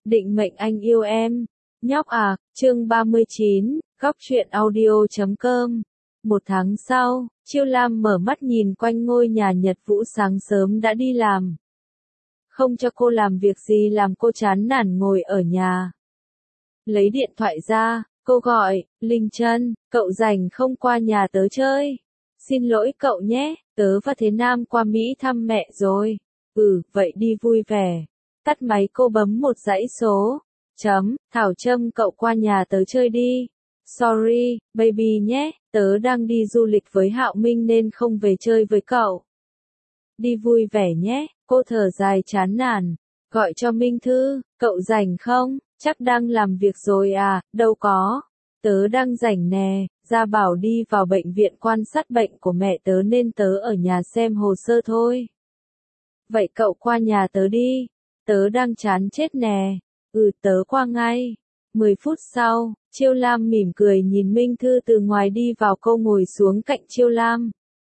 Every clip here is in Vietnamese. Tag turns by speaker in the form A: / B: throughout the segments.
A: Định mệnh anh yêu em. Nhóc à, chương 39, góc truyện audio.com. Một tháng sau, Chiêu Lam mở mắt nhìn quanh ngôi nhà Nhật Vũ sáng sớm đã đi làm. Không cho cô làm việc gì làm cô chán nản ngồi ở nhà. Lấy điện thoại ra, cô gọi, Linh Trân, cậu rảnh không qua nhà tớ chơi? Xin lỗi cậu nhé, tớ và Thế Nam qua Mỹ thăm mẹ rồi. Vậy đi vui vẻ. Tắt máy cô bấm một dãy số. Thảo Trâm cậu qua nhà tớ chơi đi. Sorry, baby nhé, tớ đang đi du lịch với Hạo Minh nên không về chơi với cậu. Đi vui vẻ nhé, cô thở dài chán nản. Gọi cho Minh Thư, cậu rảnh không? Chắc đang làm việc rồi à, đâu có. Tớ đang rảnh nè, Gia bảo đi vào bệnh viện quan sát bệnh của mẹ tớ nên tớ ở nhà xem hồ sơ thôi. Vậy cậu qua nhà tớ đi, tớ đang chán chết nè. Tớ qua ngay. 10 phút sau, Chiêu Lam mỉm cười nhìn Minh Thư từ ngoài đi vào, cô ngồi xuống cạnh Chiêu Lam.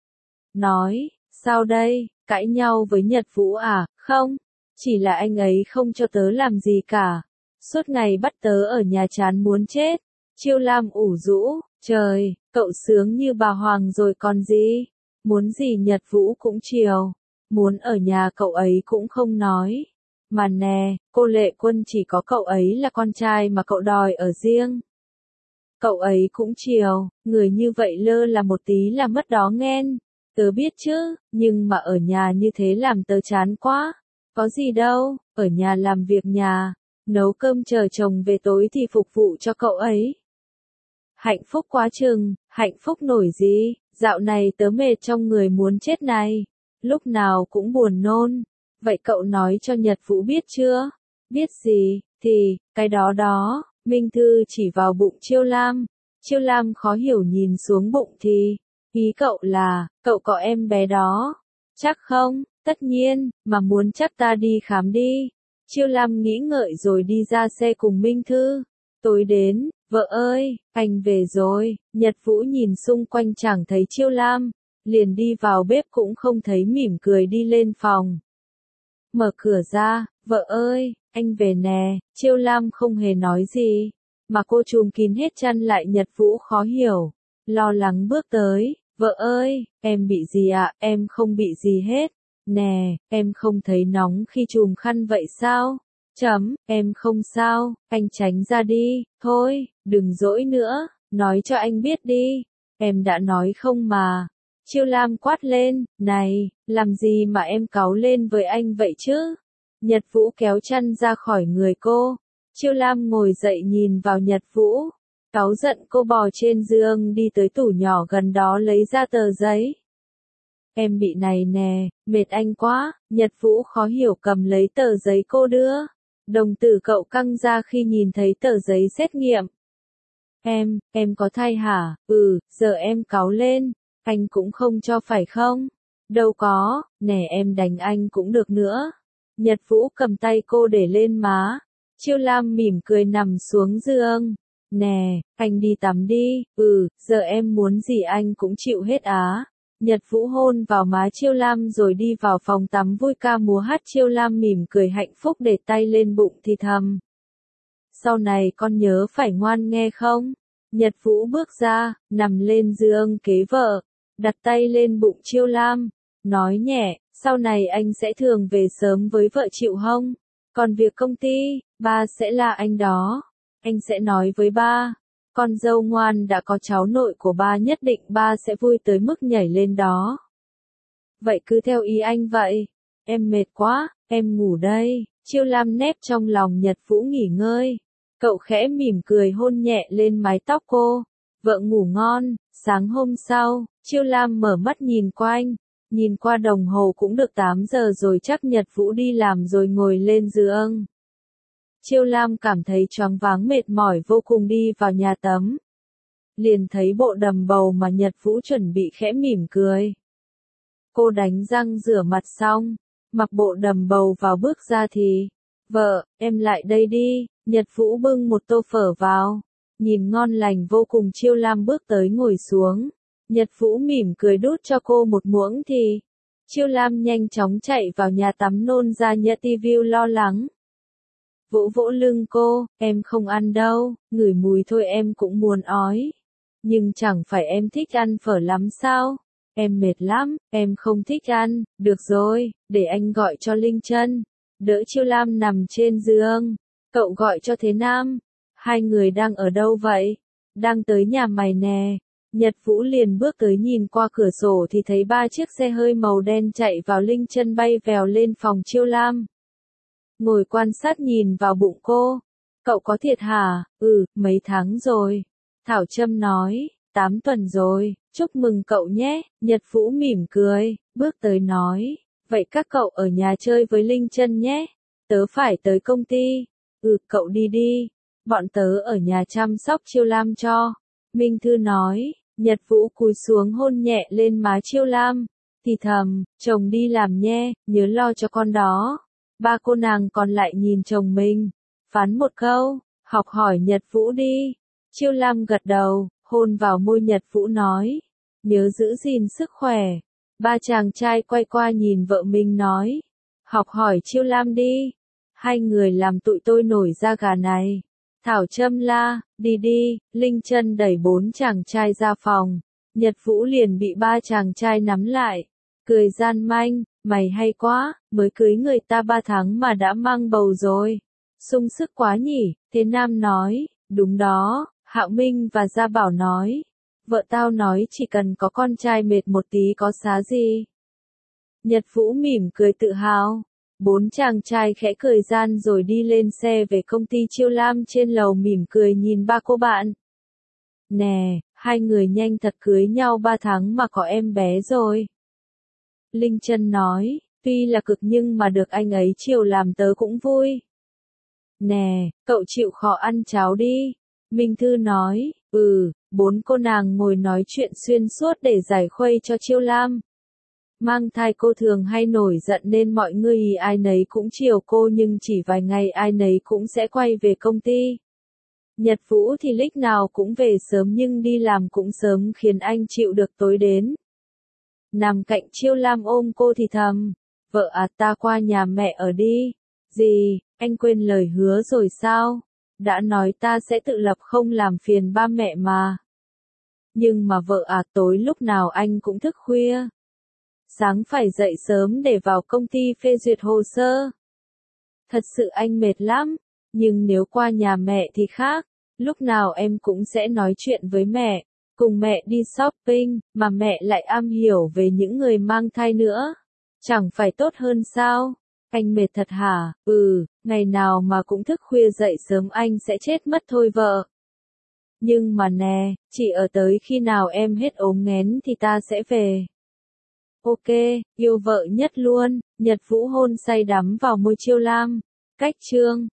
A: Nói, sao đây, cãi nhau với Nhật Vũ à? Không, chỉ là anh ấy không cho tớ làm gì cả. Suốt ngày bắt tớ ở nhà chán muốn chết. Chiêu Lam ủ rũ, trời, cậu sướng như bà Hoàng rồi còn gì. Muốn gì Nhật Vũ cũng chiều. Muốn ở nhà cậu ấy cũng không nói. Mà nè, cô Lệ Quân chỉ có cậu ấy là con trai mà cậu đòi ở riêng. Cậu ấy cũng chiều, người như vậy lơ là một tí là mất đó nghen. Tớ biết chứ, nhưng mà ở nhà như thế làm tớ chán quá. Có gì đâu, ở nhà làm việc nhà, nấu cơm chờ chồng về tối thì phục vụ cho cậu ấy. Hạnh phúc quá chừng, hạnh phúc nổi gì, dạo này tớ mệt trong người muốn chết này, lúc nào cũng buồn nôn. Vậy cậu nói cho Nhật Vũ biết chưa? Biết gì, thì, cái đó, Minh Thư chỉ vào bụng Chiêu Lam. Chiêu Lam khó hiểu nhìn xuống bụng thì, ý cậu là, cậu có em bé đó. Chắc không, tất nhiên, mà muốn chắc ta đi khám đi. Chiêu Lam nghĩ ngợi rồi đi ra xe cùng Minh Thư. Tối đến, vợ ơi, anh về rồi. Nhật Vũ nhìn xung quanh chẳng thấy Chiêu Lam, liền đi vào bếp cũng không thấy, mỉm cười đi lên phòng. Mở cửa ra, vợ ơi, anh về nè. Chiêu Lam không hề nói gì, mà cô trùm kín hết chăn lại. Nhật Vũ khó hiểu, lo lắng bước tới, vợ ơi, em bị gì ạ? Em không bị gì hết. Nè, em không thấy nóng khi trùm khăn vậy sao? Em không sao, anh tránh ra đi, thôi, đừng dỗi nữa, nói cho anh biết đi. Em đã nói không mà. Chiêu Lam quát lên, này, làm gì mà em cáu lên với anh vậy chứ? Nhật Vũ kéo chăn ra khỏi người cô. Chiêu Lam ngồi dậy nhìn vào Nhật Vũ. Cáu giận cô bò trên giường đi tới tủ nhỏ gần đó lấy ra tờ giấy. Em bị này nè, mệt anh quá. Nhật Vũ khó hiểu cầm lấy tờ giấy cô đưa. Đồng tử cậu căng ra khi nhìn thấy tờ giấy xét nghiệm. Em có thai hả? Giờ em cáu lên. Anh cũng không cho phải không? Đâu có, nè em đánh anh cũng được nữa. Nhật Vũ cầm tay cô để lên má. Chiêu Lam mỉm cười nằm xuống giường. Nè, anh đi tắm đi. Giờ em muốn gì anh cũng chịu hết á. Nhật Vũ hôn vào má Chiêu Lam rồi đi vào phòng tắm vui ca múa hát. Chiêu Lam mỉm cười hạnh phúc để tay lên bụng thì thầm. Sau này con nhớ phải ngoan nghe không? Nhật Vũ bước ra, nằm lên giường kế vợ, đặt tay lên bụng Chiêu Lam, nói nhẹ, sau này anh sẽ thường về sớm với vợ chịu không? Còn việc công ty, ba sẽ là anh đó. Anh sẽ nói với ba, con dâu ngoan đã có cháu nội của ba, nhất định ba sẽ vui tới mức nhảy lên đó. Vậy cứ theo ý anh vậy. Em mệt quá, em ngủ đây. Chiêu Lam nép trong lòng Nhật Vũ nghỉ ngơi. Cậu khẽ mỉm cười hôn nhẹ lên mái tóc cô. Vợ ngủ ngon. Sáng hôm sau, Chiêu Lam mở mắt nhìn quanh. Nhìn qua đồng hồ cũng được 8 giờ rồi, chắc Nhật Vũ đi làm rồi, ngồi lên giường. Chiêu Lam cảm thấy choáng váng mệt mỏi vô cùng, đi vào nhà tắm. Liền thấy bộ đầm bầu mà Nhật Vũ chuẩn bị, khẽ mỉm cười. Cô đánh răng rửa mặt xong, mặc bộ đầm bầu vào bước ra thì, vợ, em lại đây đi. Nhật Vũ bưng một tô phở vào, nhìn ngon lành vô cùng. Chiêu Lam bước tới ngồi xuống. Nhật Vũ mỉm cười đút cho cô một muỗng thì, Chiêu Lam nhanh chóng chạy vào nhà tắm nôn ra. Nhật TV lo lắng. vỗ vỗ lưng cô, em không ăn đâu, ngửi mùi thôi em cũng muốn ói. Nhưng chẳng phải em thích ăn phở lắm sao? Em mệt lắm, em không thích ăn, được rồi, để anh gọi cho Linh Chân. Đỡ Chiêu Lam nằm trên giường. Cậu gọi cho Thế Nam. Hai người đang ở đâu vậy? Đang tới nhà mày nè. Nhật Vũ liền bước tới nhìn qua cửa sổ thì thấy 3 chiếc xe hơi màu đen chạy vào. Linh Chân bay vèo lên phòng Chiêu Lam. Ngồi quan sát nhìn vào bụng cô. Cậu có thiệt hả? Ừ, mấy tháng rồi. Thảo Trâm nói, 8 tuần rồi, chúc mừng cậu nhé. Nhật Vũ mỉm cười, bước tới nói, vậy các cậu ở nhà chơi với Linh Chân nhé. Tớ phải tới công ty. Ừ, cậu đi đi. Bọn tớ ở nhà chăm sóc Chiêu Lam cho. Minh Thư nói, Nhật Vũ cúi xuống hôn nhẹ lên má Chiêu Lam. Thì thầm, chồng đi làm nhé, nhớ lo cho con đó. Ba cô nàng còn lại nhìn chồng mình. Phán một câu, học hỏi Nhật Vũ đi. Chiêu Lam gật đầu, hôn vào môi Nhật Vũ nói. Nhớ giữ gìn sức khỏe. Ba chàng trai quay qua nhìn vợ mình nói. Học hỏi Chiêu Lam đi. Hai người làm tụi tôi nổi da gà này. Thảo Trâm la, đi đi, Linh Chân đẩy 4 chàng trai ra phòng. Nhật Vũ liền bị 3 chàng trai nắm lại. Cười gian manh, mày hay quá, mới cưới người ta 3 tháng mà đã mang bầu rồi. Sung sức quá nhỉ, Thế Nam nói, đúng đó, Hạo Minh và Gia Bảo nói. Vợ tao nói chỉ cần có con trai mệt một tí có xá gì. Nhật Vũ mỉm cười tự hào. 4 chàng trai khẽ cười gian rồi đi lên xe về công ty Chiêu Lam trên lầu mỉm cười nhìn ba cô bạn. Nè, hai người nhanh thật cưới nhau 3 tháng mà có em bé rồi. Linh Chân nói, tuy là cực nhưng mà được anh ấy chiều làm tớ cũng vui. Nè, cậu chịu khó ăn cháo đi. Minh Thư nói, 4 cô nàng ngồi nói chuyện xuyên suốt để giải khuây cho Chiêu Lam. Mang thai cô thường hay nổi giận nên mọi người ai nấy cũng chiều cô nhưng chỉ vài ngày ai nấy cũng sẽ quay về công ty. Nhật Vũ thì lúc nào cũng về sớm nhưng đi làm cũng sớm khiến anh chịu được tối đến. Nằm cạnh Chiêu Lam ôm cô thì thầm, vợ à ta qua nhà mẹ ở đi. Gì, anh quên lời hứa rồi sao? Đã nói ta sẽ tự lập không làm phiền ba mẹ mà. Nhưng mà vợ à tối lúc nào anh cũng thức khuya. Sáng phải dậy sớm để vào công ty phê duyệt hồ sơ. Thật sự anh mệt lắm, nhưng nếu qua nhà mẹ thì khác, lúc nào em cũng sẽ nói chuyện với mẹ, cùng mẹ đi shopping, mà mẹ lại am hiểu về những người mang thai nữa. Chẳng phải tốt hơn sao? Anh mệt thật hả? Ngày nào mà cũng thức khuya dậy sớm anh sẽ chết mất thôi vợ. Nhưng mà nè, chỉ ở tới khi nào em hết ốm nghén thì ta sẽ về. Ok, yêu vợ nhất luôn. Nhật Vũ hôn say đắm vào môi Chiêu Lam. Cách chương